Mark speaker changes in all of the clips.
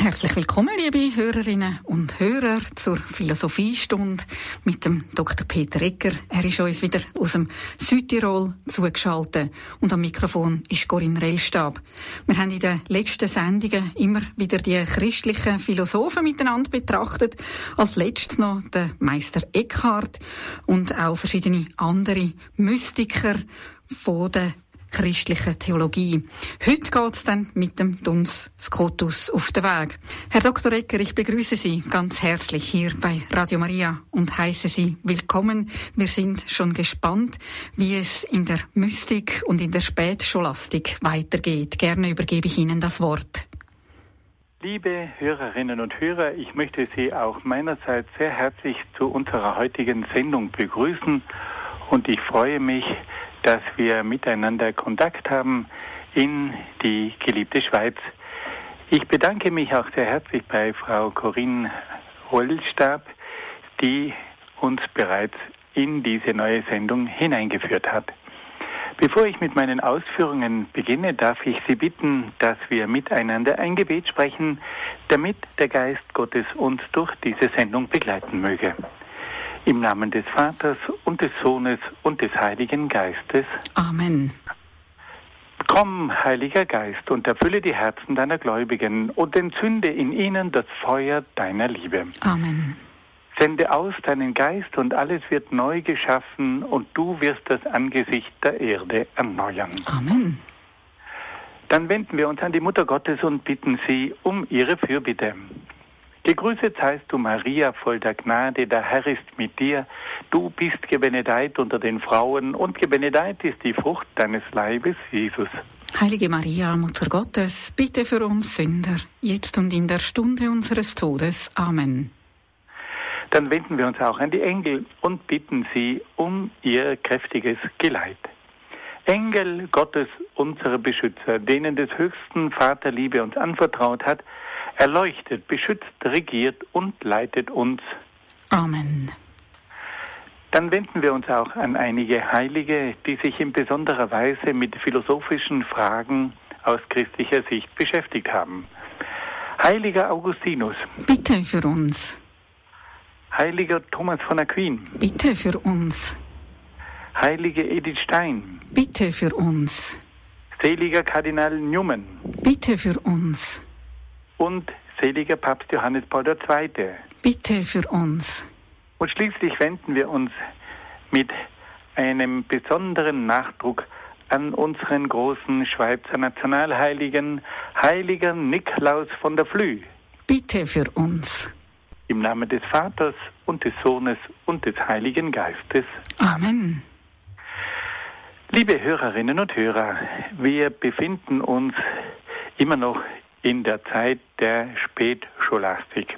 Speaker 1: Herzlich willkommen, liebe Hörerinnen und Hörer, zur Philosophiestunde mit dem Dr. Peter Egger. Er ist uns wieder aus dem Südtirol zugeschaltet und am Mikrofon ist Corinne Rellstab. Wir haben in den letzten Sendungen immer wieder die christlichen Philosophen miteinander betrachtet. Als letztes noch den Meister Eckhart und auch verschiedene andere Mystiker von der christliche Theologie. Heute geht es dann mit dem Duns Scotus auf den Weg. Herr Dr. Egger, ich begrüße Sie ganz herzlich hier bei Radio Maria und heiße Sie willkommen. Wir sind schon gespannt, wie es in der Mystik und in der Spätscholastik weitergeht. Gerne übergebe ich Ihnen das Wort.
Speaker 2: Liebe Hörerinnen und Hörer, ich möchte Sie auch meinerseits sehr herzlich zu unserer heutigen Sendung begrüßen und ich freue mich, dass wir miteinander Kontakt haben in die geliebte Schweiz. Ich bedanke mich auch sehr herzlich bei Frau Corinne Rellstab, die uns bereits in diese neue Sendung hineingeführt hat. Bevor ich mit meinen Ausführungen beginne, darf ich Sie bitten, dass wir miteinander ein Gebet sprechen, damit der Geist Gottes uns durch diese Sendung begleiten möge. Im Namen des Vaters und des Sohnes und des Heiligen Geistes.
Speaker 1: Amen.
Speaker 2: Komm, Heiliger Geist, und erfülle die Herzen deiner Gläubigen und entzünde in ihnen das Feuer deiner Liebe.
Speaker 1: Amen.
Speaker 2: Sende aus deinen Geist und alles wird neu geschaffen und du wirst das Angesicht der Erde erneuern.
Speaker 1: Amen.
Speaker 2: Dann wenden wir uns an die Mutter Gottes und bitten sie um ihre Fürbitte. Gegrüßet seist du, Maria, voll der Gnade, der Herr ist mit dir. Du bist gebenedeit unter den Frauen und gebenedeit ist die Frucht deines Leibes, Jesus.
Speaker 1: Heilige Maria, Mutter Gottes, bitte für uns Sünder, jetzt und in der Stunde unseres Todes. Amen.
Speaker 2: Dann wenden wir uns auch an die Engel und bitten sie um ihr kräftiges Geleit. Engel Gottes, unsere Beschützer, denen des höchsten Vater Liebe uns anvertraut hat, erleuchtet, beschützt, regiert und leitet uns.
Speaker 1: Amen.
Speaker 2: Dann wenden wir uns auch an einige Heilige, die sich in besonderer Weise mit philosophischen Fragen aus christlicher Sicht beschäftigt haben. Heiliger Augustinus.
Speaker 1: Bitte für uns.
Speaker 2: Heiliger Thomas von Aquin.
Speaker 1: Bitte für uns.
Speaker 2: Heilige Edith Stein.
Speaker 1: Bitte für uns.
Speaker 2: Seliger Kardinal Newman.
Speaker 1: Bitte für uns.
Speaker 2: Und seliger Papst Johannes Paul II.
Speaker 1: Bitte für uns.
Speaker 2: Und schließlich wenden wir uns mit einem besonderen Nachdruck an unseren großen Schweizer Nationalheiligen, Heiliger Niklaus von der Flüe.
Speaker 1: Bitte für uns.
Speaker 2: Im Namen des Vaters und des Sohnes und des Heiligen Geistes.
Speaker 1: Amen.
Speaker 2: Liebe Hörerinnen und Hörer, wir befinden uns immer noch in der Zeit der Spätscholastik.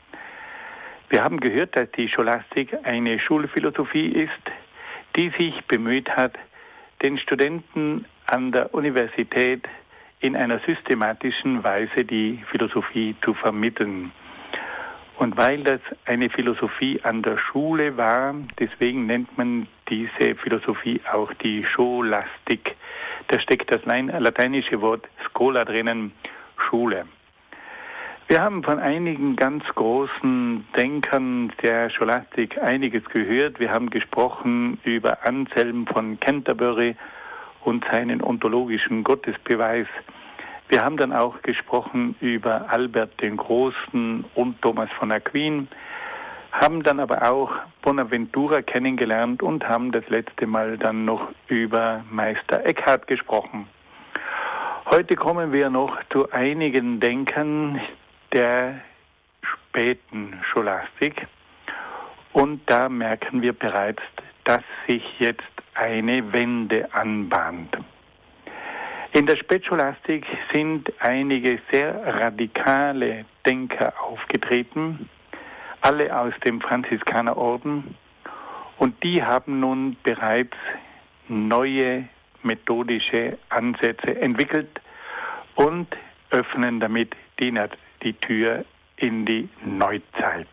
Speaker 2: Wir haben gehört, dass die Scholastik eine Schulphilosophie ist, die sich bemüht hat, den Studenten an der Universität in einer systematischen Weise die Philosophie zu vermitteln. Und weil das eine Philosophie an der Schule war, deswegen nennt man diese Philosophie auch die Scholastik. Da steckt das lateinische Wort Schola drinnen, Schule. Wir haben von einigen ganz großen Denkern der Scholastik einiges gehört. Wir haben gesprochen über Anselm von Canterbury und seinen ontologischen Gottesbeweis. Wir haben dann auch gesprochen über Albert den Großen und Thomas von Aquin, haben dann aber auch Bonaventura kennengelernt und haben das letzte Mal dann noch über Meister Eckhart gesprochen. Heute kommen wir noch zu einigen Denkern der späten Scholastik und da merken wir bereits, dass sich jetzt eine Wende anbahnt. In der Spätscholastik sind einige sehr radikale Denker aufgetreten, alle aus dem Franziskanerorden, und die haben nun bereits neue methodische Ansätze entwickelt und öffnen damit die Tür in die Neuzeit.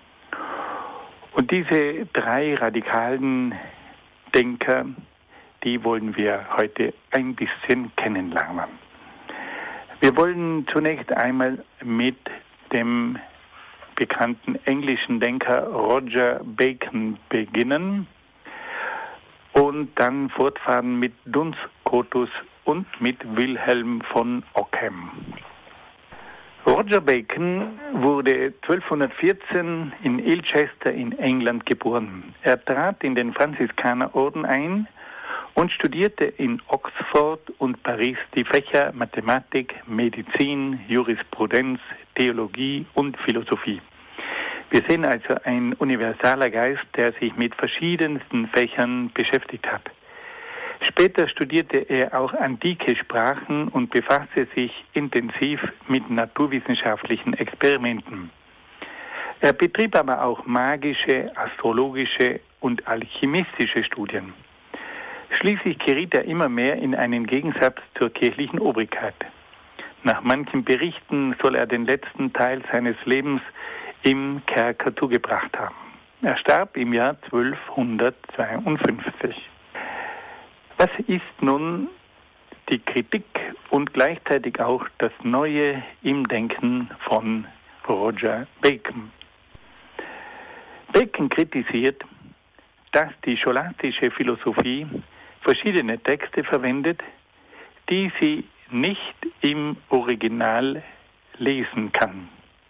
Speaker 2: Und diese drei radikalen Denker, die wollen wir heute ein bisschen kennenlernen. Wir wollen zunächst einmal mit dem bekannten englischen Denker Roger Bacon beginnen und dann fortfahren mit Duns Scotus und mit Wilhelm von Ockham. Roger Bacon wurde 1214 in Ilchester in England geboren. Er trat in den Franziskanerorden ein und studierte in Oxford und Paris die Fächer Mathematik, Medizin, Jurisprudenz, Theologie und Philosophie. Wir sehen also ein universaler Geist, der sich mit verschiedensten Fächern beschäftigt hat. Später studierte er auch antike Sprachen und befasste sich intensiv mit naturwissenschaftlichen Experimenten. Er betrieb aber auch magische, astrologische und alchemistische Studien. Schließlich geriet er immer mehr in einen Gegensatz zur kirchlichen Obrigkeit. Nach manchen Berichten soll er den letzten Teil seines Lebens im Kerker zugebracht haben. Er starb im Jahr 1252. Was ist nun die Kritik und gleichzeitig auch das Neue im Denken von Roger Bacon? Bacon kritisiert, dass die scholastische Philosophie verschiedene Texte verwendet, die sie nicht im Original lesen kann.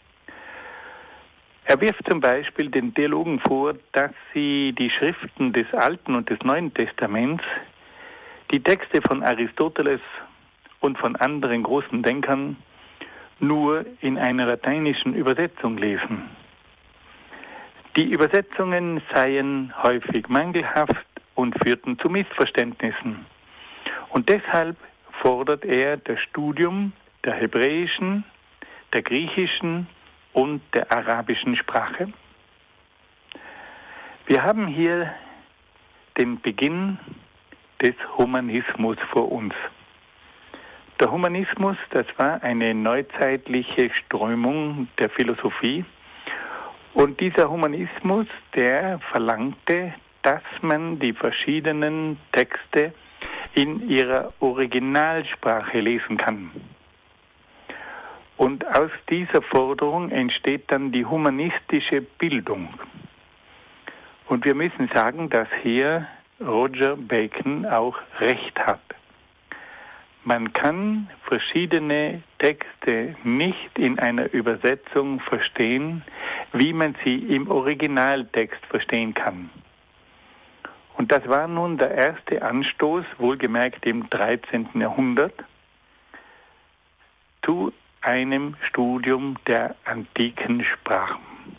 Speaker 2: Er wirft zum Beispiel den Theologen vor, dass sie die Schriften des Alten und des Neuen Testaments, die Texte von Aristoteles und von anderen großen Denkern nur in einer lateinischen Übersetzung lesen. Die Übersetzungen seien häufig mangelhaft und führten zu Missverständnissen. Und deshalb fordert er das Studium der hebräischen, der griechischen und der arabischen Sprache. Wir haben hier den Beginn des Humanismus vor uns. Der Humanismus, das war eine neuzeitliche Strömung der Philosophie. Und dieser Humanismus, der verlangte, dass man die verschiedenen Texte in ihrer Originalsprache lesen kann. Und aus dieser Forderung entsteht dann die humanistische Bildung. Und wir müssen sagen, dass hier Roger Bacon auch recht hat. Man kann verschiedene Texte nicht in einer Übersetzung verstehen, wie man sie im Originaltext verstehen kann. Und das war nun der erste Anstoß, wohlgemerkt im 13. Jahrhundert, zu einem Studium der antiken Sprachen.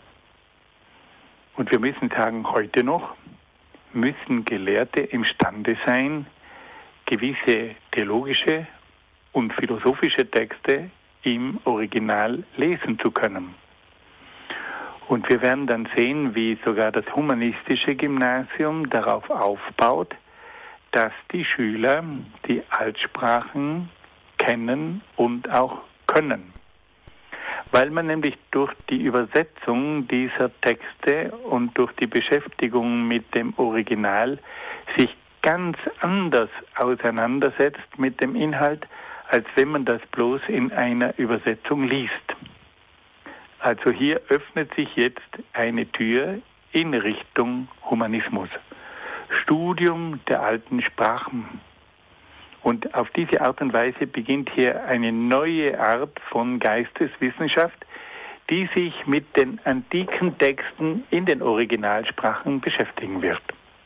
Speaker 2: Und wir müssen sagen, heute noch müssen Gelehrte imstande sein, gewisse theologische und philosophische Texte im Original lesen zu können. Und wir werden dann sehen, wie sogar das humanistische Gymnasium darauf aufbaut, dass die Schüler die Altsprachen kennen und auch können. Weil man nämlich durch die Übersetzung dieser Texte und durch die Beschäftigung mit dem Original sich ganz anders auseinandersetzt mit dem Inhalt, als wenn man das bloß in einer Übersetzung liest. Also hier öffnet sich jetzt eine Tür in Richtung Humanismus. Studium der alten Sprachen. Und auf diese Art und Weise beginnt hier eine neue Art von Geisteswissenschaft, die sich mit den antiken Texten in den Originalsprachen beschäftigen wird.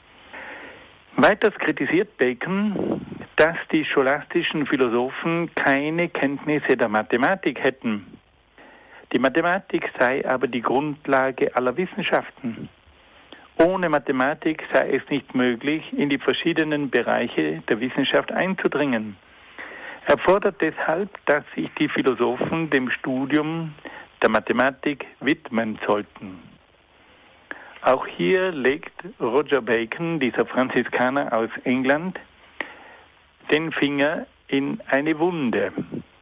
Speaker 2: Weiters kritisiert Bacon, dass die scholastischen Philosophen keine Kenntnisse der Mathematik hätten. Die Mathematik sei aber die Grundlage aller Wissenschaften. Ohne Mathematik sei es nicht möglich, in die verschiedenen Bereiche der Wissenschaft einzudringen. Er fordert deshalb, dass sich die Philosophen dem Studium der Mathematik widmen sollten. Auch hier legt Roger Bacon, dieser Franziskaner aus England, den Finger in eine Wunde.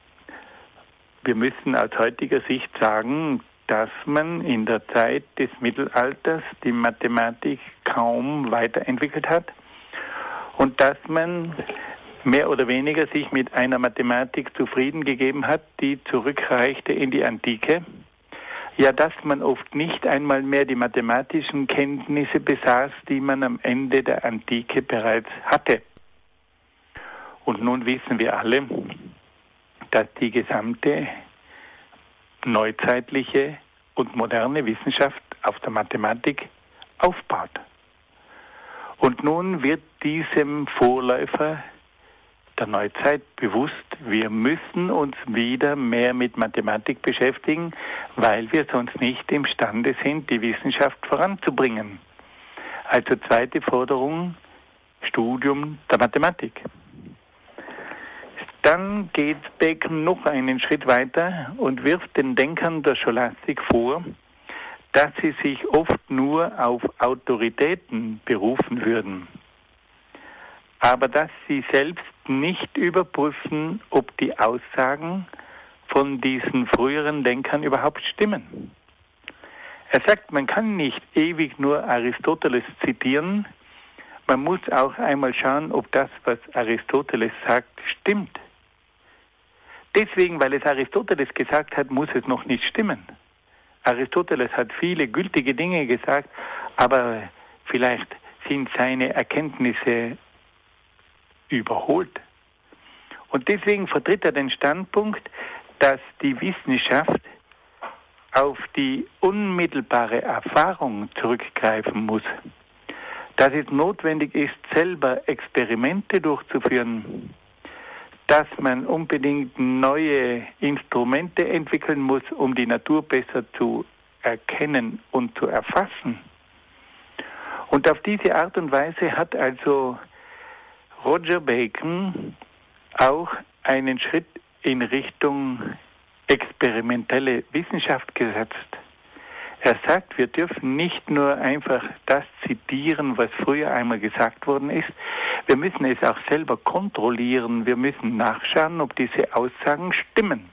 Speaker 2: Wir müssen aus heutiger Sicht sagen, dass man in der Zeit des Mittelalters die Mathematik kaum weiterentwickelt hat und dass man mehr oder weniger sich mit einer Mathematik zufrieden gegeben hat, die zurückreichte in die Antike, Ja, dass man oft nicht einmal mehr die mathematischen Kenntnisse besaß, die man am Ende der Antike bereits hatte. Und nun wissen wir alle, dass die gesamte neuzeitliche und moderne Wissenschaft auf der Mathematik aufbaut. Und nun wird diesem Vorläufer der Neuzeit bewusst, wir müssen uns wieder mehr mit Mathematik beschäftigen, weil wir sonst nicht imstande sind, die Wissenschaft voranzubringen. Also zweite Forderung, Studium der Mathematik. Dann geht Bacon noch einen Schritt weiter und wirft den Denkern der Scholastik vor, dass sie sich oft nur auf Autoritäten berufen würden, aber dass sie selbst nicht überprüfen, ob die Aussagen von diesen früheren Denkern überhaupt stimmen. Er sagt, man kann nicht ewig nur Aristoteles zitieren, man muss auch einmal schauen, ob das, was Aristoteles sagt, stimmt. Deswegen, weil es Aristoteles gesagt hat, muss es noch nicht stimmen. Aristoteles hat viele gültige Dinge gesagt, aber vielleicht sind seine Erkenntnisse überholt. Und deswegen vertritt er den Standpunkt, dass die Wissenschaft auf die unmittelbare Erfahrung zurückgreifen muss. Dass es notwendig ist, selber Experimente durchzuführen, dass man unbedingt neue Instrumente entwickeln muss, um die Natur besser zu erkennen und zu erfassen. Und auf diese Art und Weise hat also Roger Bacon auch einen Schritt in Richtung experimentelle Wissenschaft gesetzt. Er sagt, wir dürfen nicht nur einfach das zitieren, was früher einmal gesagt worden ist. Wir müssen es auch selber kontrollieren. Wir müssen nachschauen, ob diese Aussagen stimmen.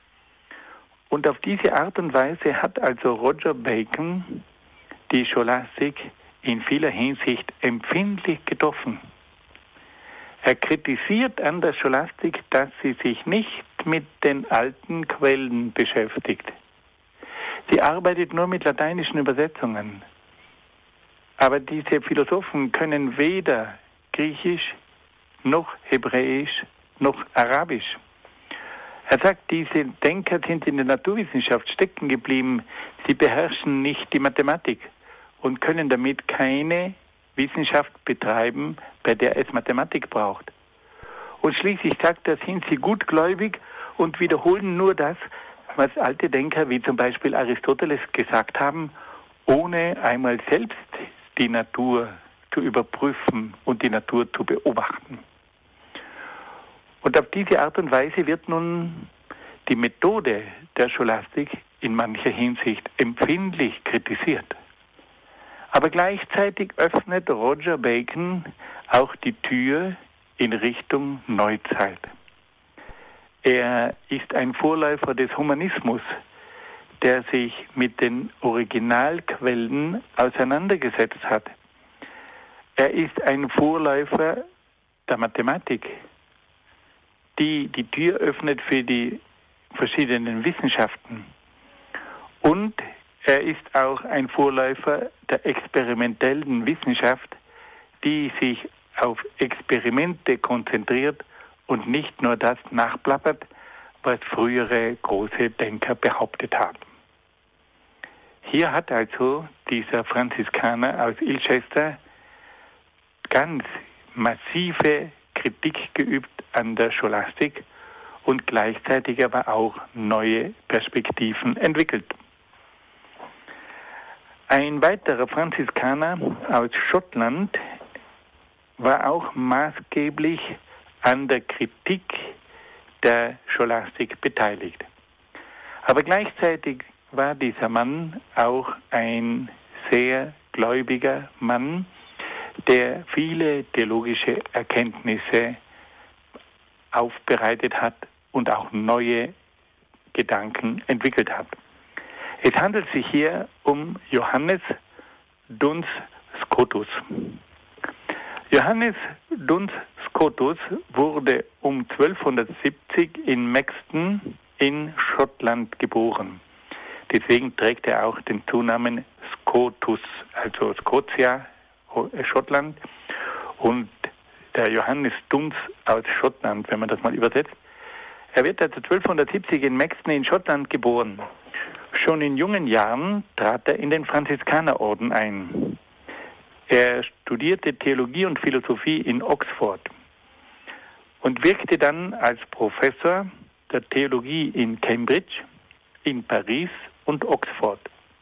Speaker 2: Und auf diese Art und Weise hat also Roger Bacon die Scholastik in vieler Hinsicht empfindlich getroffen. Er kritisiert an der Scholastik, dass sie sich nicht mit den alten Quellen beschäftigt. Sie arbeitet nur mit lateinischen Übersetzungen. Aber diese Philosophen können weder Griechisch, noch Hebräisch, noch Arabisch. Er sagt, diese Denker sind in der Naturwissenschaft stecken geblieben. Sie beherrschen nicht die Mathematik und können damit keine Wissenschaft betreiben, bei der es Mathematik braucht. Und schließlich sagt er, sind sie gutgläubig und wiederholen nur das, was alte Denker wie zum Beispiel Aristoteles gesagt haben, ohne einmal selbst die Natur zu überprüfen und die Natur zu beobachten. Und auf diese Art und Weise wird nun die Methode der Scholastik in mancher Hinsicht empfindlich kritisiert. Aber gleichzeitig öffnet Roger Bacon auch die Tür in Richtung Neuzeit. Er ist ein Vorläufer des Humanismus, der sich mit den Originalquellen auseinandergesetzt hat. Er ist ein Vorläufer der Mathematik, die die Tür öffnet für die verschiedenen Wissenschaften. Und er ist auch ein Vorläufer der experimentellen Wissenschaft, die sich auf Experimente konzentriert und nicht nur das nachplappert, was frühere große Denker behauptet haben. Hier hat also dieser Franziskaner aus Ilchester ganz massive Kritik geübt an der Scholastik und gleichzeitig aber auch neue Perspektiven entwickelt. Ein weiterer Franziskaner aus Schottland war auch maßgeblich an der Kritik der Scholastik beteiligt. Aber gleichzeitig war dieser Mann auch ein sehr gläubiger Mann, der viele theologische Erkenntnisse aufbereitet hat und auch neue Gedanken entwickelt hat. Es handelt sich hier um Johannes Duns Scotus. Johannes Duns Scotus wurde um 1270 in Maxton in Schottland geboren. deswegen trägt er auch den Zunamen Scotus, also Scotia, Schottland, und der Johannes Duns aus Schottland, wenn man das mal übersetzt. Er wird also 1270 in Maxton in Schottland geboren. Schon in jungen Jahren trat er in den Franziskanerorden ein. Er studierte Theologie und Philosophie in Oxford und wirkte dann als Professor der Theologie in Cambridge, in Paris und Oxford.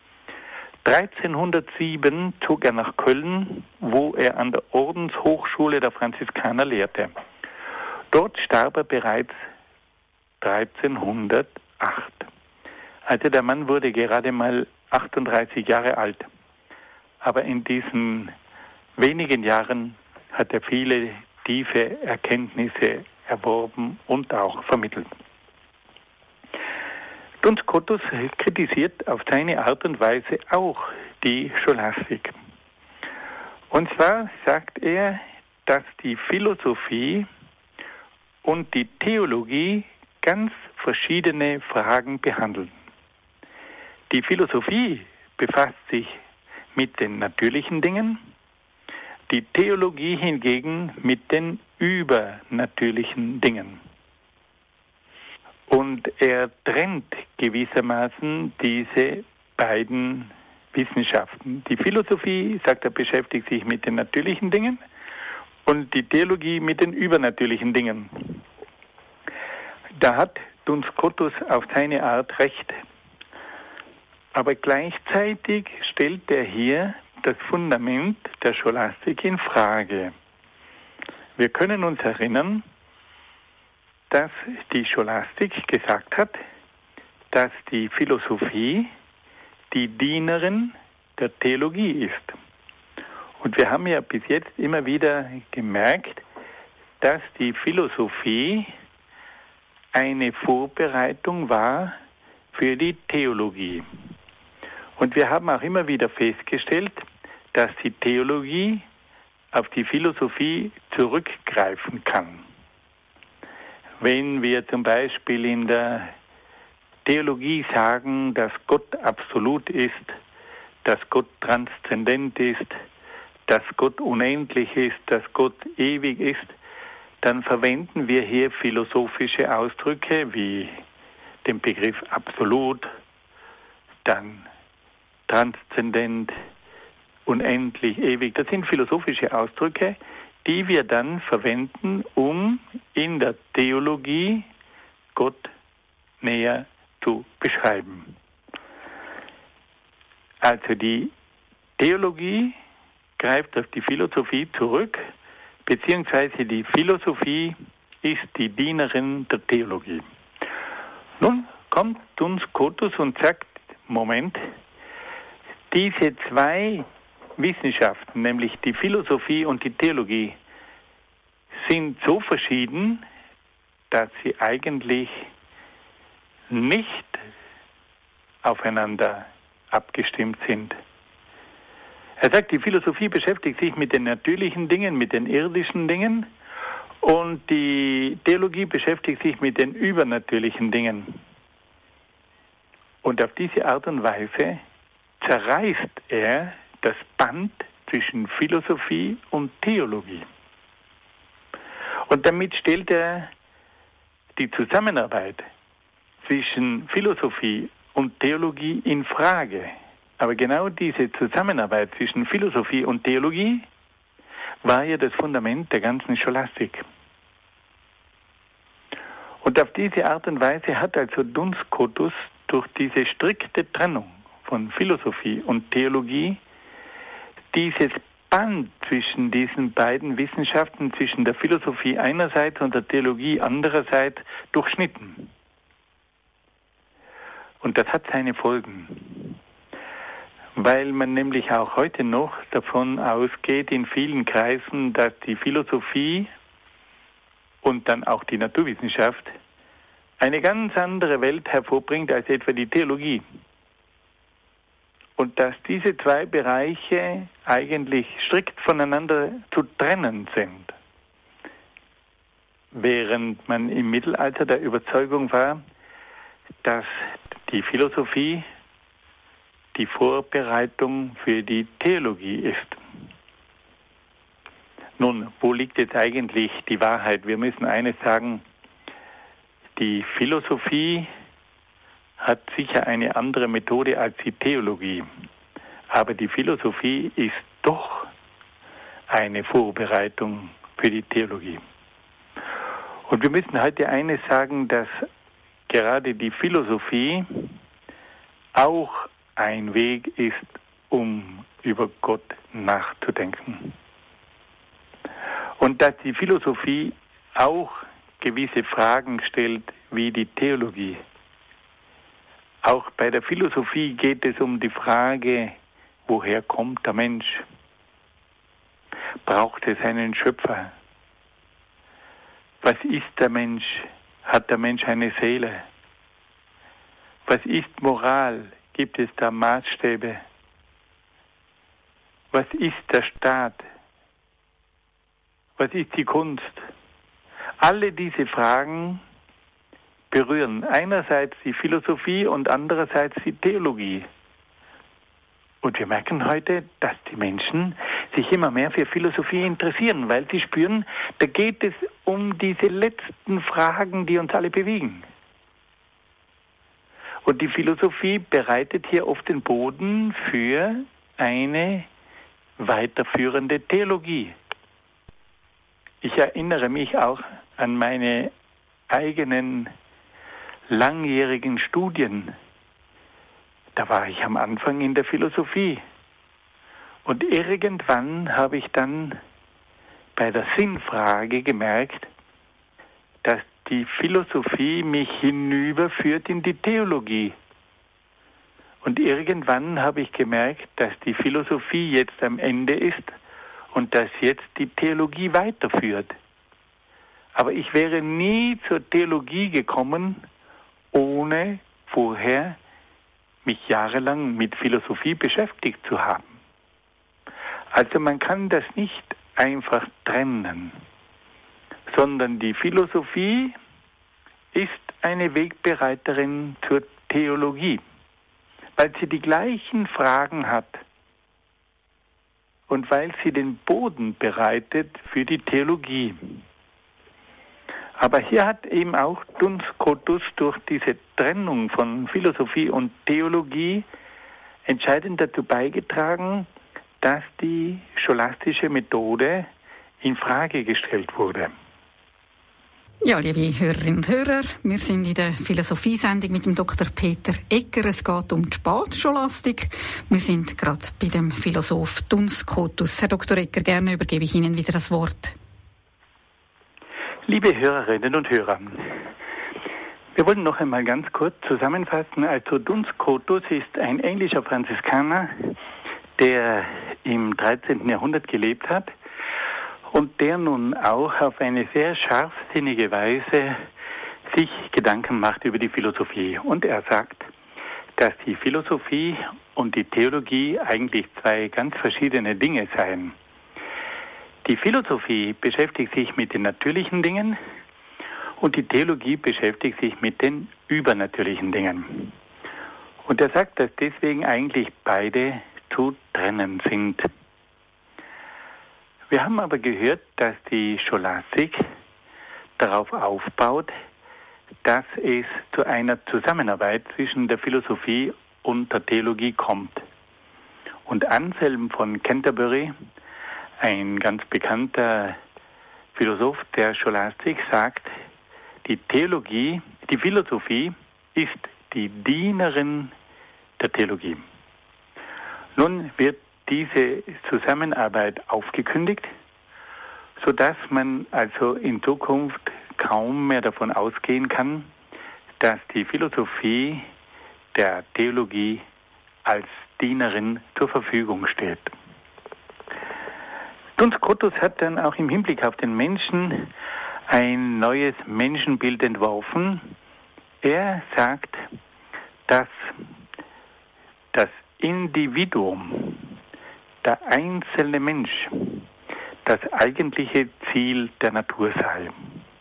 Speaker 2: 1307 zog er nach Köln, wo er an der Ordenshochschule der Franziskaner lehrte. Dort starb er bereits 1308. Also der Mann wurde gerade mal 38 Jahre alt. Aber in diesen wenigen Jahren hat er viele tiefe Erkenntnisse erworben und auch vermittelt. Duns Scotus kritisiert auf seine Art und Weise auch die Scholastik. Und zwar sagt er, dass die Philosophie und die Theologie ganz verschiedene Fragen behandeln. Die Philosophie befasst sich mit den natürlichen Dingen, die Theologie hingegen mit den übernatürlichen Dingen. Und er trennt gewissermaßen diese beiden Wissenschaften. Die Philosophie, sagt er, beschäftigt sich mit den natürlichen Dingen und die Theologie mit den übernatürlichen Dingen. Da hat Duns Scotus auf seine Art recht. Aber gleichzeitig stellt er hier das Fundament der Scholastik in Frage. Wir können uns erinnern, dass die Scholastik gesagt hat, dass die Philosophie die Dienerin der Theologie ist. Und wir haben ja bis jetzt immer wieder gemerkt, dass die Philosophie eine Vorbereitung war für die Theologie. Und wir haben auch immer wieder festgestellt, dass die Theologie auf die Philosophie zurückgreifen kann. Wenn wir zum Beispiel in der Theologie sagen, dass Gott absolut ist, dass Gott transzendent ist, dass Gott unendlich ist, dass Gott ewig ist, dann verwenden wir hier philosophische Ausdrücke wie den Begriff absolut, dann transzendent, unendlich, ewig. Das sind philosophische Ausdrücke, die wir dann verwenden, um in der Theologie Gott näher zu beschreiben. Also die Theologie greift auf die Philosophie zurück, beziehungsweise die Philosophie ist die Dienerin der Theologie. Nun kommt Duns Scotus und sagt, Moment, diese zwei Wissenschaften, nämlich die Philosophie und die Theologie, sind so verschieden, dass sie eigentlich nicht aufeinander abgestimmt sind. Er sagt, die Philosophie beschäftigt sich mit den natürlichen Dingen, mit den irdischen Dingen, und die Theologie beschäftigt sich mit den übernatürlichen Dingen. Und auf diese Art und Weise zerreißt er das Band zwischen Philosophie und Theologie. Und damit stellt er die Zusammenarbeit zwischen Philosophie und Theologie in Frage. Aber genau diese Zusammenarbeit zwischen Philosophie und Theologie war ja das Fundament der ganzen Scholastik. Und auf diese Art und Weise hat also Duns Scotus durch diese strikte Trennung von Philosophie und Theologie dieses Band zwischen diesen beiden Wissenschaften, zwischen der Philosophie einerseits und der Theologie andererseits, durchschnitten. Und das hat seine Folgen, weil man nämlich auch heute noch davon ausgeht, in vielen Kreisen, dass die Philosophie und dann auch die Naturwissenschaft eine ganz andere Welt hervorbringt als etwa die Theologie. Und dass diese zwei Bereiche eigentlich strikt voneinander zu trennen sind. Während man im Mittelalter der Überzeugung war, dass die Philosophie die Vorbereitung für die Theologie ist. Nun, wo liegt jetzt eigentlich die Wahrheit? Wir müssen eines sagen, die Philosophie hat sicher eine andere Methode als die Theologie. Aber die Philosophie ist doch eine Vorbereitung für die Theologie. Und wir müssen heute eines sagen, dass gerade die Philosophie auch ein Weg ist, um über Gott nachzudenken. Und dass die Philosophie auch gewisse Fragen stellt wie die Theologie. Auch bei der Philosophie geht es um die Frage, woher kommt der Mensch? Braucht es einen Schöpfer? Was ist der Mensch? Hat der Mensch eine Seele? Was ist Moral? Gibt es da Maßstäbe? Was ist der Staat? Was ist die Kunst? Alle diese Fragen berühren einerseits die Philosophie und andererseits die Theologie. Und wir merken heute, dass die Menschen sich immer mehr für Philosophie interessieren, weil sie spüren, da geht es um diese letzten Fragen, die uns alle bewegen. Und die Philosophie bereitet hier oft den Boden für eine weiterführende Theologie. Ich erinnere mich auch an meine eigenen langjährigen Studien. Da war ich am Anfang in der Philosophie. Und irgendwann habe ich dann bei der Sinnfrage gemerkt, dass die Philosophie mich hinüberführt in die Theologie. Und irgendwann habe ich gemerkt, dass die Philosophie jetzt am Ende ist und dass jetzt die Theologie weiterführt. Aber ich wäre nie zur Theologie gekommen, ohne vorher mich jahrelang mit Philosophie beschäftigt zu haben. Also man kann das nicht einfach trennen, sondern die Philosophie ist eine Wegbereiterin zur Theologie, weil sie die gleichen Fragen hat und weil sie den Boden bereitet für die Theologie. Aber hier hat eben auch Duns Scotus durch diese Trennung von Philosophie und Theologie entscheidend dazu beigetragen, dass die scholastische Methode in Frage gestellt wurde.
Speaker 1: Ja, liebe Hörerinnen und Hörer, wir sind in der Philosophiesendung mit dem Dr. Peter Egger. Es geht um die Spätscholastik. Wir sind gerade bei dem Philosoph Duns Scotus. Herr Dr. Egger, gerne übergebe ich Ihnen wieder das Wort.
Speaker 2: Liebe Hörerinnen und Hörer, wir wollen noch einmal ganz kurz zusammenfassen. Also Duns Scotus ist ein englischer Franziskaner, der im 13. Jahrhundert gelebt hat und der nun auch auf eine sehr scharfsinnige Weise sich Gedanken macht über die Philosophie. Und er sagt, dass die Philosophie und die Theologie eigentlich zwei ganz verschiedene Dinge seien. Die Philosophie beschäftigt sich mit den natürlichen Dingen und die Theologie beschäftigt sich mit den übernatürlichen Dingen. Und er sagt, dass deswegen eigentlich beide zu trennen sind. Wir haben aber gehört, dass die Scholastik darauf aufbaut, dass es zu einer Zusammenarbeit zwischen der Philosophie und der Theologie kommt. Und Anselm von Canterbury, ein ganz bekannter Philosoph der Scholastik, sagt, die Philosophie ist die Dienerin der Theologie. Nun wird diese Zusammenarbeit aufgekündigt, sodass man also in Zukunft kaum mehr davon ausgehen kann, dass die Philosophie der Theologie als Dienerin zur Verfügung steht. Duns Scotus hat dann auch im Hinblick auf den Menschen ein neues Menschenbild entworfen. Er sagt, dass das Individuum, der einzelne Mensch, das eigentliche Ziel der Natur sei.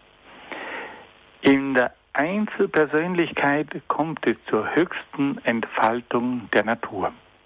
Speaker 2: In der Einzelpersönlichkeit kommt es zur höchsten Entfaltung der Natur.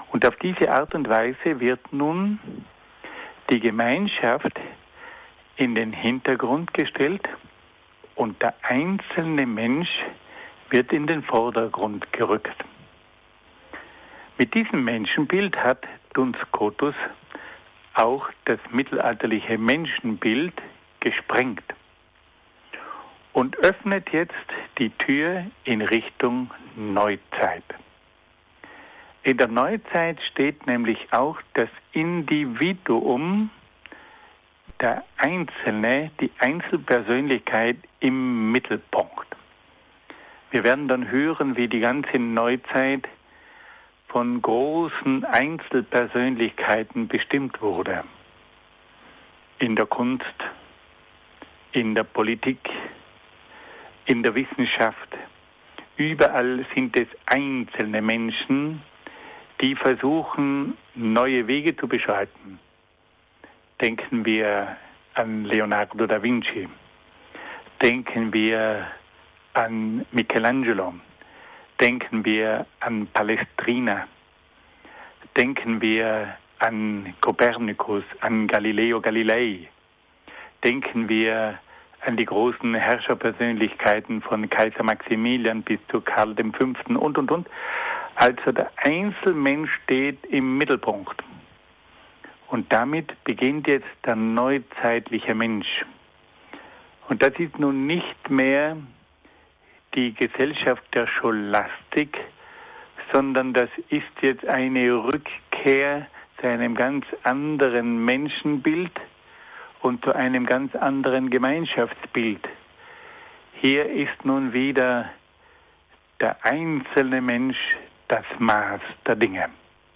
Speaker 2: Und auf diese Art und Weise wird nun die Gemeinschaft in den Hintergrund gestellt und der einzelne Mensch wird in den Vordergrund gerückt. Mit diesem Menschenbild hat Duns Scotus auch das mittelalterliche Menschenbild gesprengt und öffnet jetzt die Tür in Richtung Neuzeit. In der Neuzeit steht nämlich auch das Individuum, der Einzelne, die Einzelpersönlichkeit im Mittelpunkt. Wir werden dann hören, wie die ganze Neuzeit von großen Einzelpersönlichkeiten bestimmt wurde. In der Kunst, in der Politik, in der Wissenschaft. Überall sind es einzelne Menschen, die versuchen, neue Wege zu beschreiten. Denken wir an Leonardo da Vinci. Denken wir an Michelangelo. Denken wir an Palestrina. Denken wir an Kopernikus, an Galileo Galilei. Denken wir an die großen Herrscherpersönlichkeiten von Kaiser Maximilian bis zu Karl V. und. Also der Einzelmensch steht im Mittelpunkt. Und damit beginnt jetzt der neuzeitliche Mensch. Und das ist nun nicht mehr die Gesellschaft der Scholastik, sondern das ist jetzt eine Rückkehr zu einem ganz anderen Menschenbild und zu einem ganz anderen Gemeinschaftsbild. Hier ist nun wieder der einzelne Mensch das Maß der Dinge.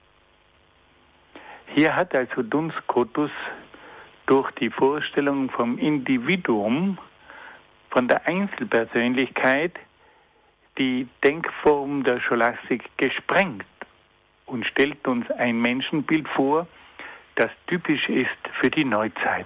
Speaker 2: Hier hat also Duns Scotus durch die Vorstellung vom Individuum, von der Einzelpersönlichkeit, die Denkform der Scholastik gesprengt und stellt uns ein Menschenbild vor, das typisch ist für die Neuzeit.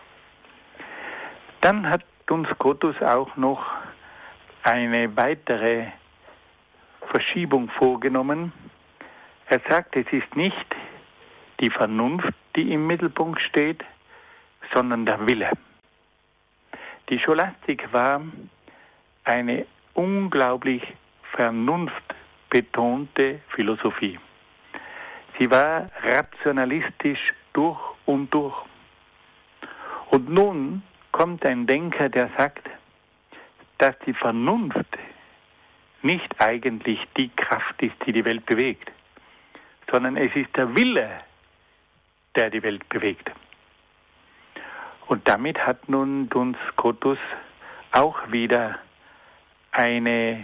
Speaker 2: Dann hat Duns Scotus auch noch eine weitere Verschiebung vorgenommen. Er sagt, es ist nicht die Vernunft, die im Mittelpunkt steht, sondern der Wille. Die Scholastik war eine unglaublich vernunftbetonte Philosophie. Sie war rationalistisch durch und durch. Und nun kommt ein Denker, der sagt, dass die Vernunft nicht eigentlich die Kraft ist, die die Welt bewegt, sondern es ist der Wille, der die Welt bewegt. Und damit hat nun Duns Scotus auch wieder eine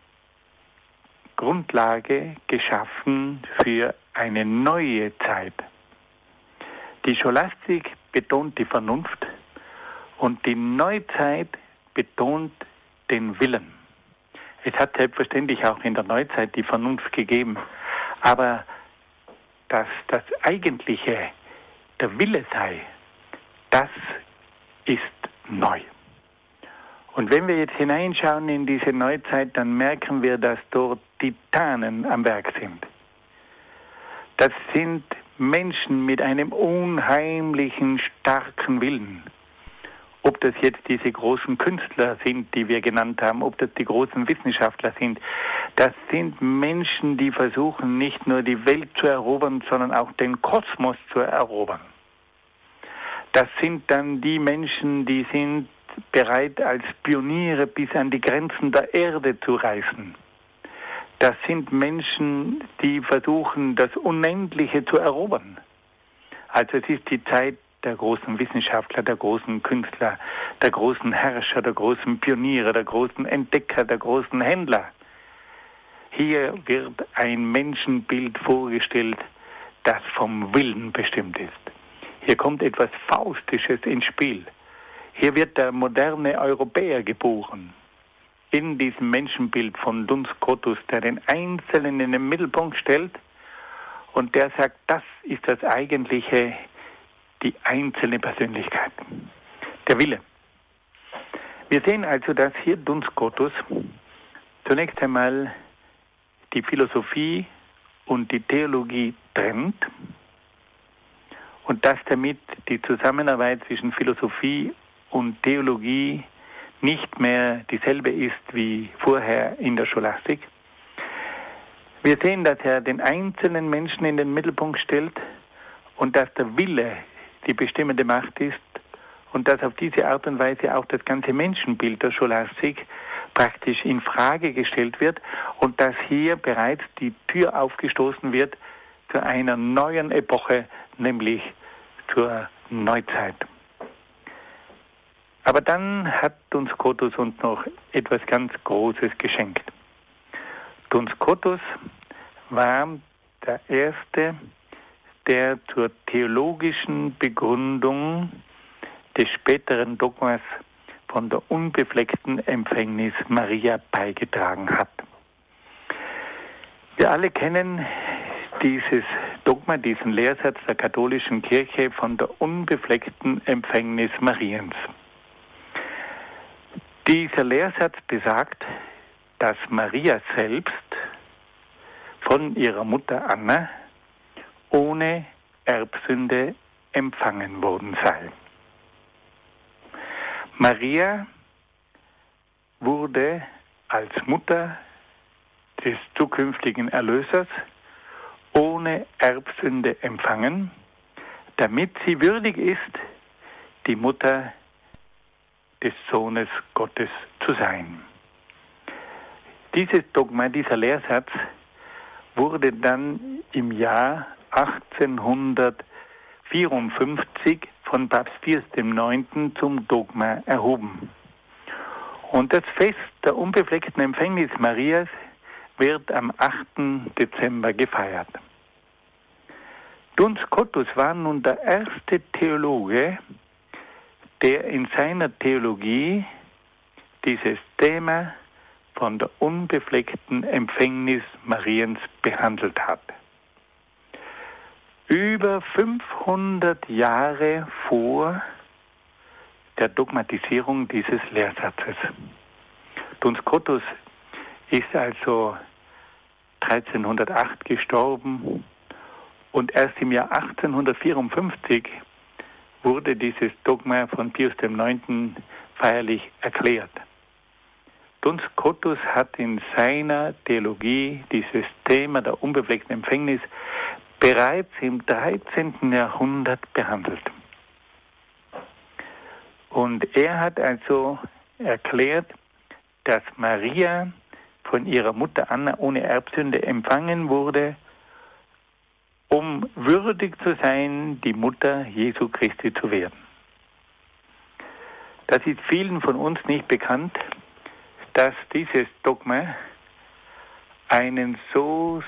Speaker 2: Grundlage geschaffen für eine neue Zeit. Die Scholastik betont die Vernunft und die Neuzeit betont den Willen. Es hat selbstverständlich auch in der Neuzeit die Vernunft gegeben, aber dass das Eigentliche der Wille sei, das ist neu. Und wenn wir jetzt hineinschauen in diese Neuzeit, dann merken wir, dass dort Titanen am Werk sind. Das sind Menschen mit einem unheimlichen, starken Willen. Ob das jetzt diese großen Künstler sind, die wir genannt haben, ob das die großen Wissenschaftler sind, das sind Menschen, die versuchen, nicht nur die Welt zu erobern, sondern auch den Kosmos zu erobern. Das sind dann die Menschen, die sind bereit, als Pioniere bis an die Grenzen der Erde zu reisen. Das sind Menschen, die versuchen, das Unendliche zu erobern. Also es ist die Zeit der großen Wissenschaftler, der großen Künstler, der großen Herrscher, der großen Pioniere, der großen Entdecker, der großen Händler. Hier wird ein Menschenbild vorgestellt, das vom Willen bestimmt ist. Hier kommt etwas Faustisches ins Spiel. Hier wird der moderne Europäer geboren. In diesem Menschenbild von Duns Scotus, der den Einzelnen in den Mittelpunkt stellt und der sagt, das ist das Eigentliche, die einzelne Persönlichkeit, der Wille. Wir sehen also, dass hier Duns Scotus zunächst einmal die Philosophie und die Theologie trennt und dass damit die Zusammenarbeit zwischen Philosophie und Theologie nicht mehr dieselbe ist wie vorher in der Scholastik. Wir sehen, dass er den einzelnen Menschen in den Mittelpunkt stellt und dass der Wille die bestimmende Macht ist und dass auf diese Art und Weise auch das ganze Menschenbild der Scholastik praktisch in Frage gestellt wird und dass hier bereits die Tür aufgestoßen wird zu einer neuen Epoche, nämlich zur Neuzeit. Aber dann hat Duns Scotus uns noch etwas ganz Großes geschenkt. Duns Scotus war der Erste, der zur theologischen Begründung des späteren Dogmas von der unbefleckten Empfängnis Maria beigetragen hat. Wir alle kennen dieses Dogma, diesen Lehrsatz der katholischen Kirche von der unbefleckten Empfängnis Mariens. Dieser Lehrsatz besagt, dass Maria selbst von ihrer Mutter Anna ohne Erbsünde empfangen worden sei. Maria wurde als Mutter des zukünftigen Erlösers ohne Erbsünde empfangen, damit sie würdig ist, die Mutter des Sohnes Gottes zu sein. Dieses Dogma, dieser Lehrsatz, wurde dann im Jahr 1854 von Papst Pius IX. Zum Dogma erhoben. Und das Fest der unbefleckten Empfängnis Marias wird am 8. Dezember gefeiert. Duns Scotus war nun der erste Theologe, der in seiner Theologie dieses Thema von der unbefleckten Empfängnis Mariens behandelt hat. Über 500 Jahre vor der Dogmatisierung dieses Lehrsatzes. Duns Scotus ist also 1308 gestorben und erst im Jahr 1854 wurde dieses Dogma von Pius IX. Feierlich erklärt. Duns Scotus hat in seiner Theologie dieses Thema der unbefleckten Empfängnis bereits im 13. Jahrhundert behandelt. Und er hat also erklärt, dass Maria von ihrer Mutter Anna ohne Erbsünde empfangen wurde, um würdig zu sein, die Mutter Jesu Christi zu werden. Das ist vielen von uns nicht bekannt, dass dieses Dogma einen so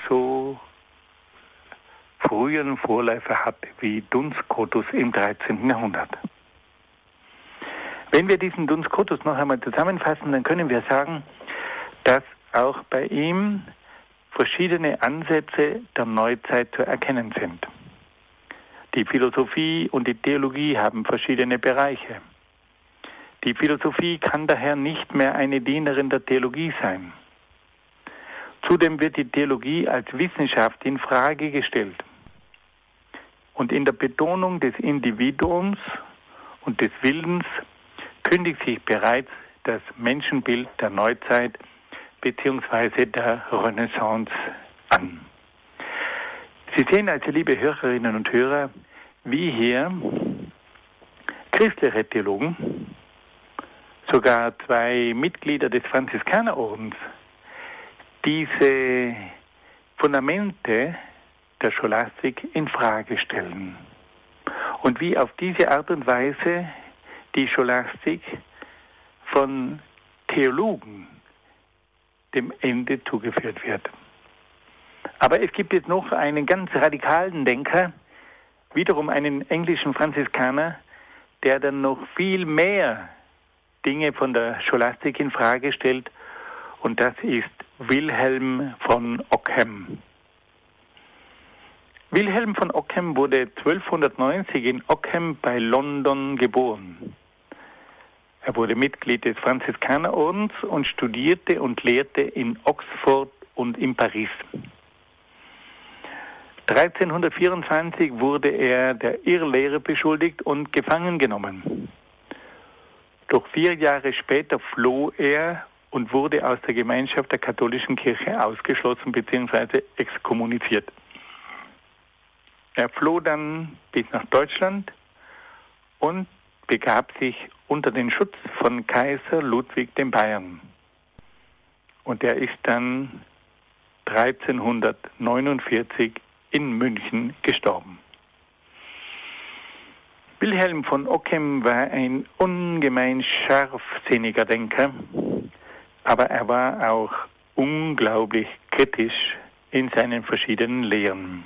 Speaker 2: frühen Vorläufer hat wie Duns Scotus im 13. Jahrhundert. Wenn wir diesen Duns Scotus noch einmal zusammenfassen, dann können wir sagen, dass auch bei ihm verschiedene Ansätze der Neuzeit zu erkennen sind. Die Philosophie und die Theologie haben verschiedene Bereiche. Die Philosophie kann daher nicht mehr eine Dienerin der Theologie sein. Zudem wird die Theologie als Wissenschaft in Frage gestellt. Und in der Betonung des Individuums und des Willens kündigt sich bereits das Menschenbild der Neuzeit bzw. der Renaissance an. Sie sehen also, liebe Hörerinnen und Hörer, wie hier christliche Theologen, sogar 2 Mitglieder des Franziskanerordens, diese Fundamente der Scholastik in Frage stellen. Und wie auf diese Art und Weise die Scholastik von Theologen dem Ende zugeführt wird. Aber es gibt jetzt noch einen ganz radikalen Denker, wiederum einen englischen Franziskaner, der dann noch viel mehr Dinge von der Scholastik in Frage stellt, und das ist Wilhelm von Ockham. Wilhelm von Ockham wurde 1290 in Ockham bei London geboren. Er wurde Mitglied des Franziskanerordens und studierte und lehrte in Oxford und in Paris. 1324 wurde er der Irrlehre beschuldigt und gefangen genommen. Doch 4 Jahre später floh er und wurde aus der Gemeinschaft der katholischen Kirche ausgeschlossen bzw. exkommuniziert. Er floh dann bis nach Deutschland und begab sich unter den Schutz von Kaiser Ludwig dem Bayern. Und er ist dann 1349 in München gestorben. Wilhelm von Ockham war ein ungemein scharfsinniger Denker, aber er war auch unglaublich kritisch in seinen verschiedenen Lehren.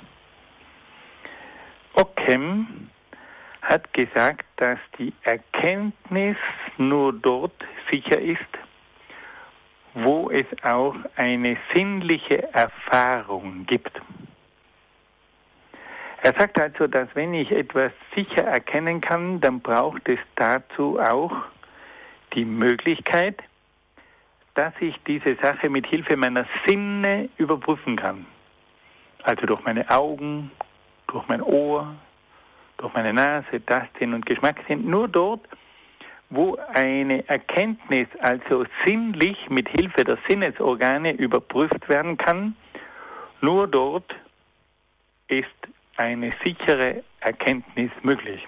Speaker 2: Ockham hat gesagt, dass die Erkenntnis nur dort sicher ist, wo es auch eine sinnliche Erfahrung gibt. Er sagt also, dass wenn ich etwas sicher erkennen kann, dann braucht es dazu auch die Möglichkeit, dass ich diese Sache mit Hilfe meiner Sinne überprüfen kann. Also durch meine Augen, durch mein Ohr, durch meine Nase, Tastsinn und Geschmackssinn. Nur dort, wo eine Erkenntnis also sinnlich mit Hilfe der Sinnesorgane überprüft werden kann, nur dort ist eine sichere Erkenntnis möglich.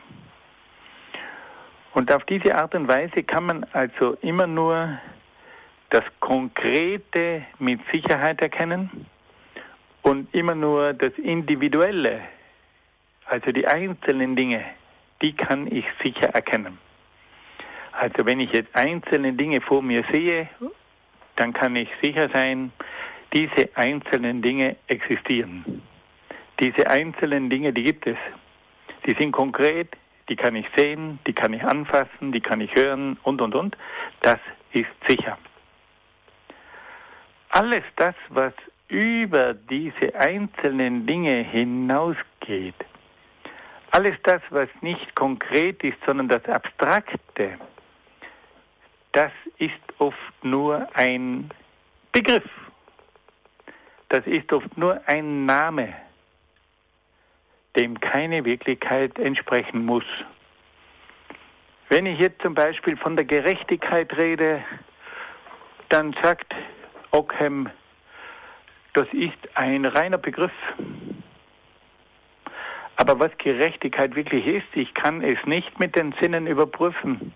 Speaker 2: Und auf diese Art und Weise kann man also immer nur das Konkrete mit Sicherheit erkennen und immer nur das Individuelle, also die einzelnen Dinge, die kann ich sicher erkennen. Also wenn ich jetzt einzelne Dinge vor mir sehe, dann kann ich sicher sein, diese einzelnen Dinge existieren. Diese einzelnen Dinge, die gibt es. Die sind konkret, die kann ich sehen, die kann ich anfassen, die kann ich hören und. Das ist sicher. Alles das, was über diese einzelnen Dinge hinausgeht, alles das, was nicht konkret ist, sondern das Abstrakte, das ist oft nur ein Begriff. Das ist oft nur ein Name, dem keine Wirklichkeit entsprechen muss. Wenn ich jetzt zum Beispiel von der Gerechtigkeit rede, dann sagt Ockham, das ist ein reiner Begriff. Aber was Gerechtigkeit wirklich ist, ich kann es nicht mit den Sinnen überprüfen.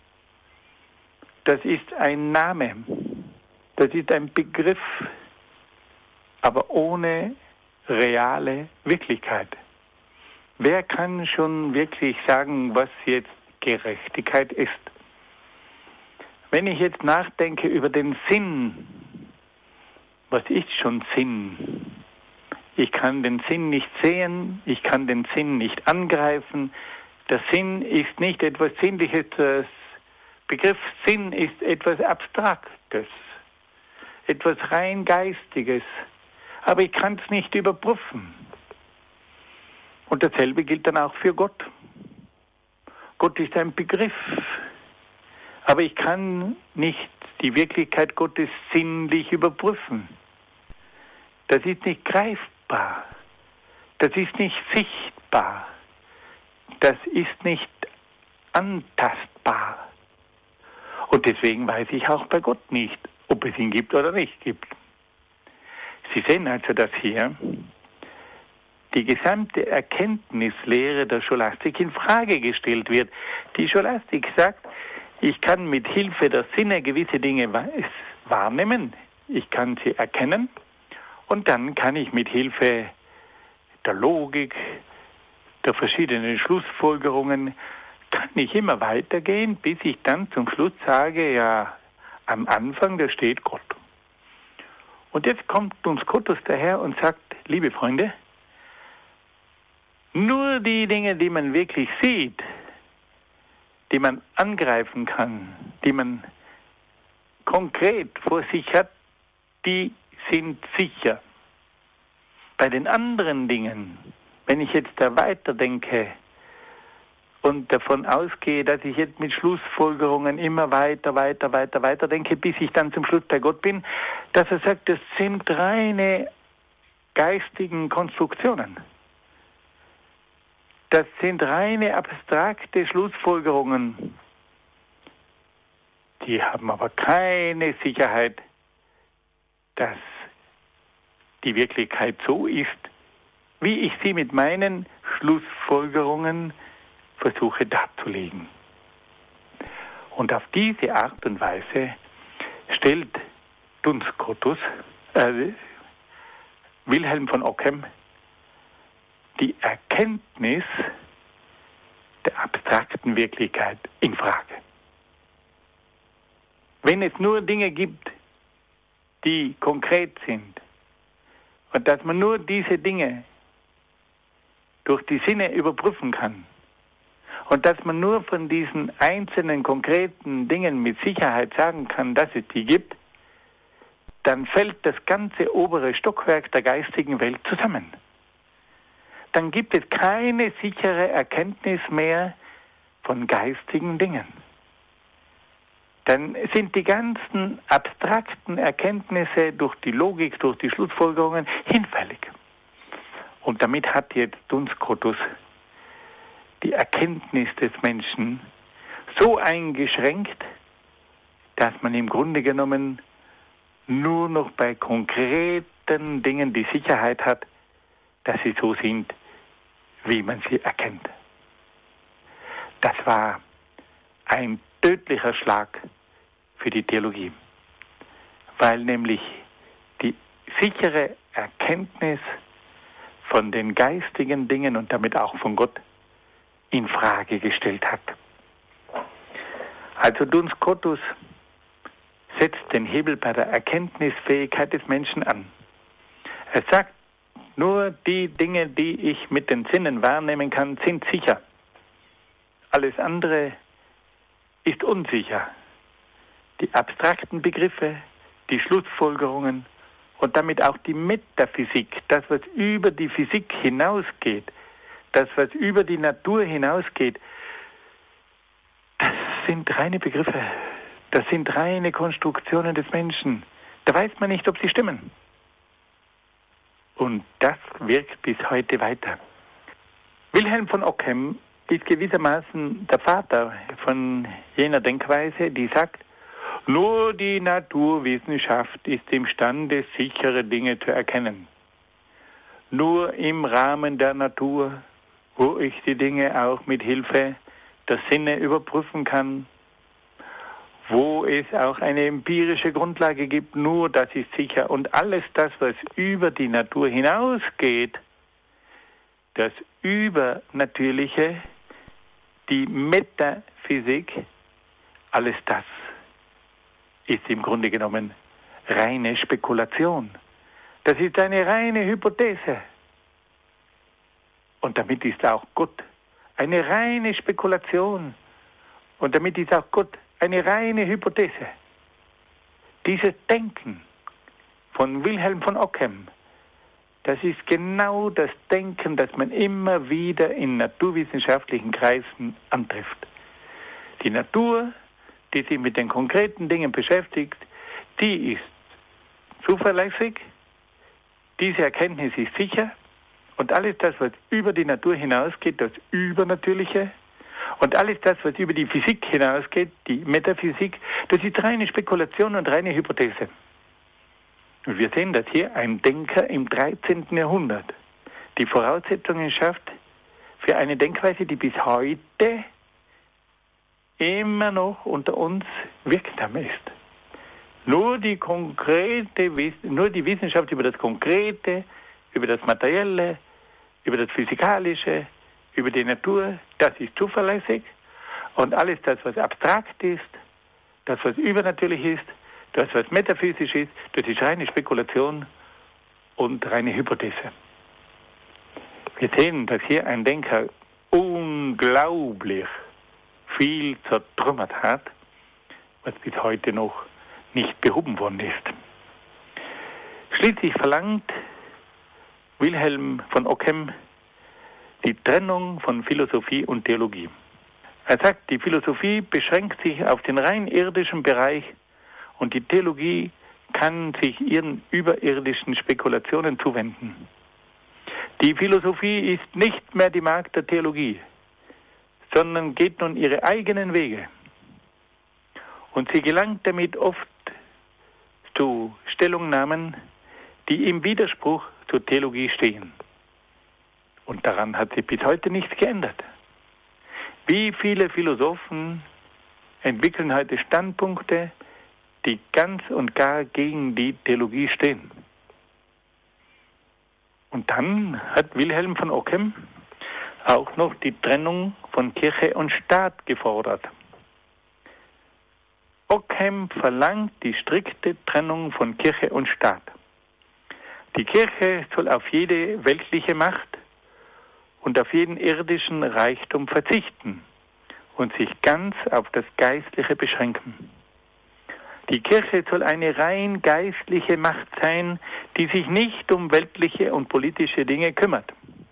Speaker 2: Das ist ein Name, das ist ein Begriff, aber ohne reale Wirklichkeit. Wer kann schon wirklich sagen, was jetzt Gerechtigkeit ist? Wenn ich jetzt nachdenke über den Sinn, was ist schon Sinn? Ich kann den Sinn nicht sehen, ich kann den Sinn nicht angreifen. Der Sinn ist nicht etwas Sinnliches, das Begriff Sinn ist etwas Abstraktes, etwas rein Geistiges, aber ich kann es nicht überprüfen. Und dasselbe gilt dann auch für Gott. Gott ist ein Begriff, aber ich kann nicht die Wirklichkeit Gottes sinnlich überprüfen. Das ist nicht greifbar, das ist nicht sichtbar, das ist nicht antastbar. Und deswegen weiß ich auch bei Gott nicht, ob es ihn gibt oder nicht gibt. Sie sehen also, dass hier die gesamte Erkenntnislehre der Scholastik in Frage gestellt wird. Die Scholastik sagt, ich kann mit Hilfe der Sinne gewisse Dinge wahrnehmen, ich kann sie erkennen und dann kann ich mit Hilfe der Logik, der verschiedenen Schlussfolgerungen, kann ich immer weitergehen, bis ich dann zum Schluss sage, ja, am Anfang, da steht Gott. Und jetzt kommt uns Cottbus daher und sagt, liebe Freunde, nur die Dinge, die man wirklich sieht, die man angreifen kann, die man konkret vor sich hat, die sind sicher. Bei den anderen Dingen, wenn ich jetzt da weiterdenke und davon ausgehe, dass ich jetzt mit Schlussfolgerungen immer weiter denke, bis ich dann zum Schluss bei Gott bin, dass er sagt, das sind reine geistigen Konstruktionen. Das sind reine abstrakte Schlussfolgerungen. Die haben aber keine Sicherheit, dass die Wirklichkeit so ist, wie ich sie mit meinen Schlussfolgerungen versuche darzulegen. Und auf diese Art und Weise stellt Duns Scotus, Wilhelm von Ockham, die Erkenntnis der abstrakten Wirklichkeit in Frage. Wenn es nur Dinge gibt, die konkret sind, und dass man nur diese Dinge durch die Sinne überprüfen kann, und dass man nur von diesen einzelnen konkreten Dingen mit Sicherheit sagen kann, dass es die gibt, dann fällt das ganze obere Stockwerk der geistigen Welt zusammen. Dann gibt es keine sichere Erkenntnis mehr von geistigen Dingen. Dann sind die ganzen abstrakten Erkenntnisse durch die Logik, durch die Schlussfolgerungen hinfällig. Und damit hat jetzt Duns Scotus die Erkenntnis des Menschen so eingeschränkt, dass man im Grunde genommen nur noch bei konkreten Dingen die Sicherheit hat, dass sie so sind, wie man sie erkennt. Das war ein tödlicher Schlag für die Theologie, weil nämlich die sichere Erkenntnis von den geistigen Dingen und damit auch von Gott in Frage gestellt hat. Also Duns Scotus setzt den Hebel bei der Erkenntnisfähigkeit des Menschen an. Er sagt, nur die Dinge, die ich mit den Sinnen wahrnehmen kann, sind sicher. Alles andere ist unsicher. Die abstrakten Begriffe, die Schlussfolgerungen und damit auch die Metaphysik, das, was über die Physik hinausgeht, das, was über die Natur hinausgeht, das sind reine Begriffe. Das sind reine Konstruktionen des Menschen. Da weiß man nicht, ob sie stimmen. Und das wirkt bis heute weiter. Wilhelm von Ockham ist gewissermaßen der Vater von jener Denkweise, die sagt, nur die Naturwissenschaft ist imstande, sichere Dinge zu erkennen. Nur im Rahmen der Natur, wo ich die Dinge auch mit Hilfe der Sinne überprüfen kann, wo es auch eine empirische Grundlage gibt, nur das ist sicher. Und alles das, was über die Natur hinausgeht, das Übernatürliche, die Metaphysik, alles das ist im Grunde genommen reine Spekulation. Das ist eine reine Hypothese. Und damit ist auch Gott eine reine Spekulation. Und damit ist auch Gott eine reine Hypothese. Dieses Denken von Wilhelm von Ockham, das ist genau das Denken, das man immer wieder in naturwissenschaftlichen Kreisen antrifft. Die Natur, die sich mit den konkreten Dingen beschäftigt, die ist zuverlässig, diese Erkenntnis ist sicher und alles das, was über die Natur hinausgeht, das Übernatürliche, und alles das, was über die Physik hinausgeht, die Metaphysik, das ist reine Spekulation und reine Hypothese. Und wir sehen, dass hier ein Denker im 13. Jahrhundert die Voraussetzungen schafft für eine Denkweise, die bis heute immer noch unter uns wirksam ist. Nur die Wissenschaft über das Konkrete, über das Materielle, über das Physikalische, über die Natur, das ist zuverlässig. Und alles das, was abstrakt ist, das, was übernatürlich ist, das, was metaphysisch ist, das ist reine Spekulation und reine Hypothese. Wir sehen, dass hier ein Denker unglaublich viel zertrümmert hat, was bis heute noch nicht behoben worden ist. Schließlich verlangt Wilhelm von Ockham die Trennung von Philosophie und Theologie. Er sagt, die Philosophie beschränkt sich auf den rein irdischen Bereich und die Theologie kann sich ihren überirdischen Spekulationen zuwenden. Die Philosophie ist nicht mehr die Magd der Theologie, sondern geht nun ihre eigenen Wege. Und sie gelangt damit oft zu Stellungnahmen, die im Widerspruch zur Theologie stehen. Und daran hat sich bis heute nichts geändert. Wie viele Philosophen entwickeln heute Standpunkte, die ganz und gar gegen die Theologie stehen. Und dann hat Wilhelm von Ockham auch noch die Trennung von Kirche und Staat gefordert. Ockham verlangt die strikte Trennung von Kirche und Staat. Die Kirche soll auf jede weltliche Macht und auf jeden irdischen Reichtum verzichten und sich ganz auf das Geistliche beschränken. Die Kirche soll eine rein geistliche Macht sein, die sich nicht um weltliche und politische Dinge kümmert.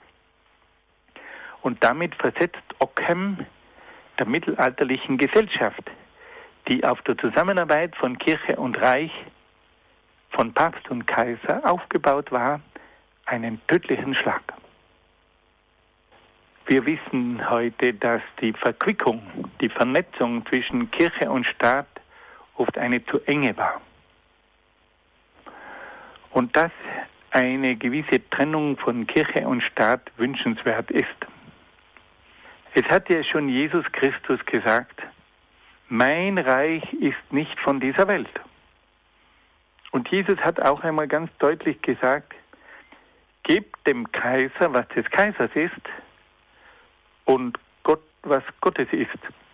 Speaker 2: Und damit versetzt Ockham der mittelalterlichen Gesellschaft, die auf der Zusammenarbeit von Kirche und Reich, von Papst und Kaiser aufgebaut war, einen tödlichen Schlag. Wir wissen heute, dass die Verquickung, die Vernetzung zwischen Kirche und Staat oft eine zu enge war. Und dass eine gewisse Trennung von Kirche und Staat wünschenswert ist. Es hat ja schon Jesus Christus gesagt, mein Reich ist nicht von dieser Welt. Und Jesus hat auch einmal ganz deutlich gesagt, gebt dem Kaiser, was des Kaisers ist, und Gott, was Gottes ist.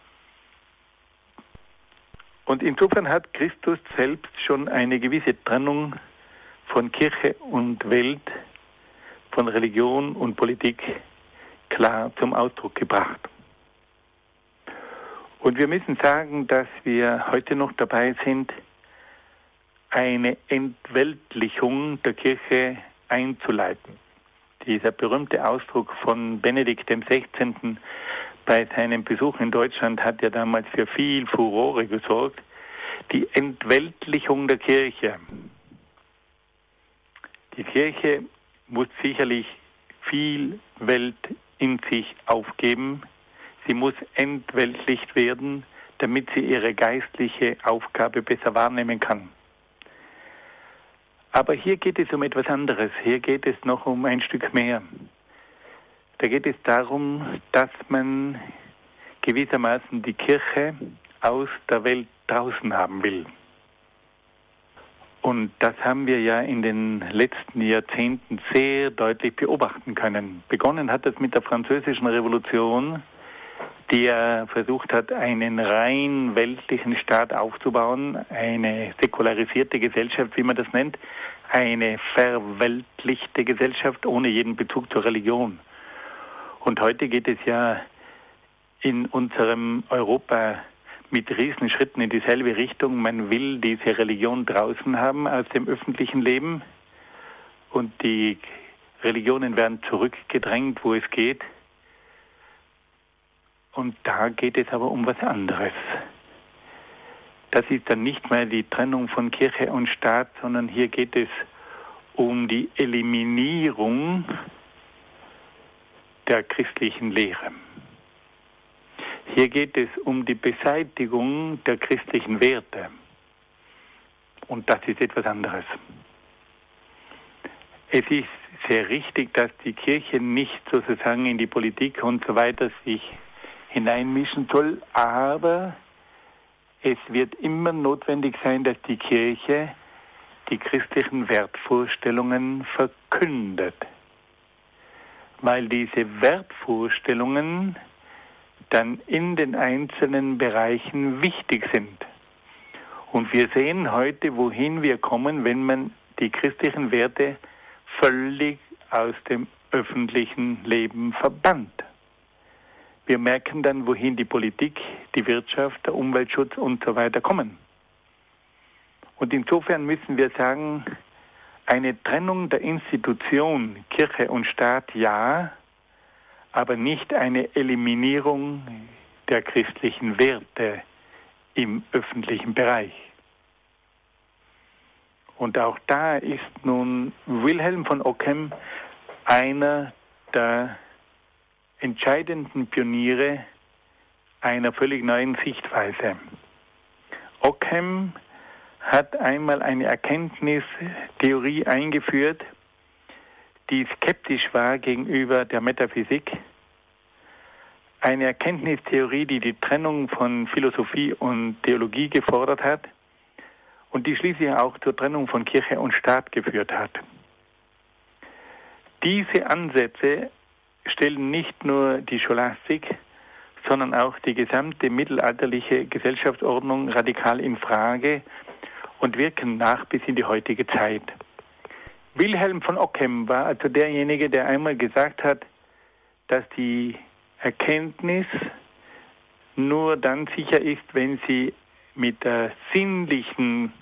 Speaker 2: Und insofern hat Christus selbst schon eine gewisse Trennung von Kirche und Welt, von Religion und Politik klar zum Ausdruck gebracht. Und wir müssen sagen, dass wir heute noch dabei sind, eine Entweltlichung der Kirche einzuleiten. Dieser berühmte Ausdruck von Benedikt XVI. Bei seinem Besuch in Deutschland hat ja damals für viel Furore gesorgt. Die Entweltlichung der Kirche. Die Kirche muss sicherlich viel Welt in sich aufgeben. Sie muss entweltlicht werden, damit sie ihre geistliche Aufgabe besser wahrnehmen kann. Aber hier geht es um etwas anderes. Hier geht es noch um ein Stück mehr. Da geht es darum, dass man gewissermaßen die Kirche aus der Welt draußen haben will. Und das haben wir ja in den letzten Jahrzehnten sehr deutlich beobachten können. Begonnen hat es mit der Französischen Revolution, die ja versucht hat, einen rein weltlichen Staat aufzubauen, eine säkularisierte Gesellschaft, wie man das nennt, eine verweltlichte Gesellschaft ohne jeden Bezug zur Religion. Und heute geht es ja in unserem Europa mit Riesenschritten in dieselbe Richtung. Man will diese Religion draußen haben aus dem öffentlichen Leben und die Religionen werden zurückgedrängt, wo es geht. Und da geht es aber um was anderes. Das ist dann nicht mehr die Trennung von Kirche und Staat, sondern hier geht es um die Eliminierung der christlichen Lehre. Hier geht es um die Beseitigung der christlichen Werte. Und das ist etwas anderes. Es ist sehr richtig, dass die Kirche nicht sozusagen in die Politik und so weiter sich hineinmischen soll, aber es wird immer notwendig sein, dass die Kirche die christlichen Wertvorstellungen verkündet, weil diese Wertvorstellungen dann in den einzelnen Bereichen wichtig sind. Und wir sehen heute, wohin wir kommen, wenn man die christlichen Werte völlig aus dem öffentlichen Leben verbannt. Wir merken dann, wohin die Politik, die Wirtschaft, der Umweltschutz und so weiter kommen. Und insofern müssen wir sagen, eine Trennung der Institution Kirche und Staat ja, aber nicht eine Eliminierung der christlichen Werte im öffentlichen Bereich. Und auch da ist nun Wilhelm von Ockham einer der entscheidenden Pioniere einer völlig neuen Sichtweise. Ockham hat einmal eine Erkenntnistheorie eingeführt, die skeptisch war gegenüber der Metaphysik. Eine Erkenntnistheorie, die die Trennung von Philosophie und Theologie gefordert hat und die schließlich auch zur Trennung von Kirche und Staat geführt hat. Diese Ansätze stellen nicht nur die Scholastik, sondern auch die gesamte mittelalterliche Gesellschaftsordnung radikal in Frage und wirken nach bis in die heutige Zeit. Wilhelm von Ockham war also derjenige, der einmal gesagt hat, dass die Erkenntnis nur dann sicher ist, wenn sie mit der sinnlichen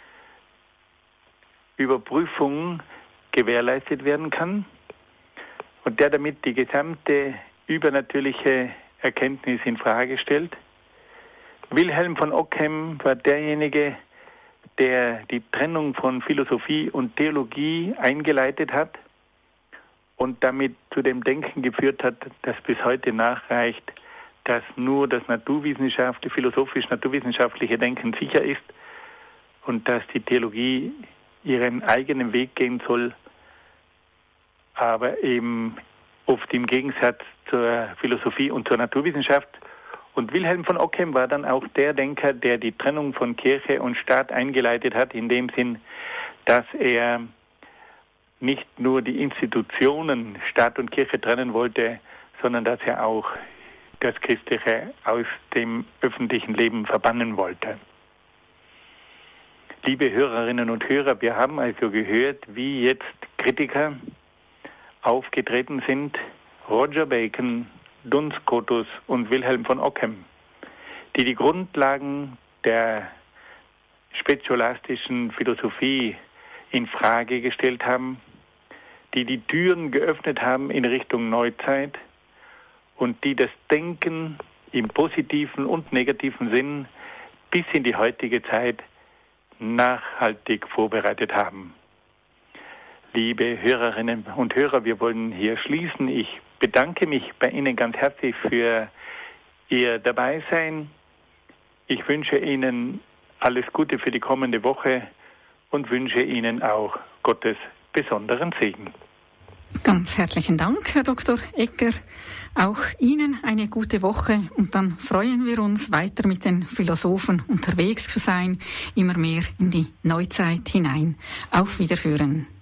Speaker 2: Überprüfung gewährleistet werden kann und der damit die gesamte übernatürliche Erkenntnis in Frage stellt. Wilhelm von Ockham war derjenige, der die Trennung von Philosophie und Theologie eingeleitet hat und damit zu dem Denken geführt hat, das bis heute nachreicht, dass nur das philosophisch-naturwissenschaftliche Denken sicher ist und dass die Theologie ihren eigenen Weg gehen soll, aber eben oft im Gegensatz zur Philosophie und zur Naturwissenschaft. Und Wilhelm von Ockham war dann auch der Denker, der die Trennung von Kirche und Staat eingeleitet hat, in dem Sinn, dass er nicht nur die Institutionen Staat und Kirche trennen wollte, sondern dass er auch das Christliche aus dem öffentlichen Leben verbannen wollte. Liebe Hörerinnen und Hörer, wir haben also gehört, wie jetzt Kritiker aufgetreten sind, Roger Bacon, Duns Scotus und Wilhelm von Ockham, die die Grundlagen der spätscholastischen Philosophie in Frage gestellt haben, die die Türen geöffnet haben in Richtung Neuzeit und die das Denken im positiven und negativen Sinn bis in die heutige Zeit nachhaltig vorbereitet haben. Liebe Hörerinnen und Hörer, wir wollen hier schließen. Ich bedanke mich bei Ihnen ganz herzlich für Ihr Dabeisein. Ich wünsche Ihnen alles Gute für die kommende Woche und wünsche Ihnen auch Gottes besonderen Segen.
Speaker 1: Ganz herzlichen Dank, Herr Dr. Egger. Auch Ihnen eine gute Woche und dann freuen wir uns, weiter mit den Philosophen unterwegs zu sein, immer mehr in die Neuzeit hinein. Auf Wiederhören.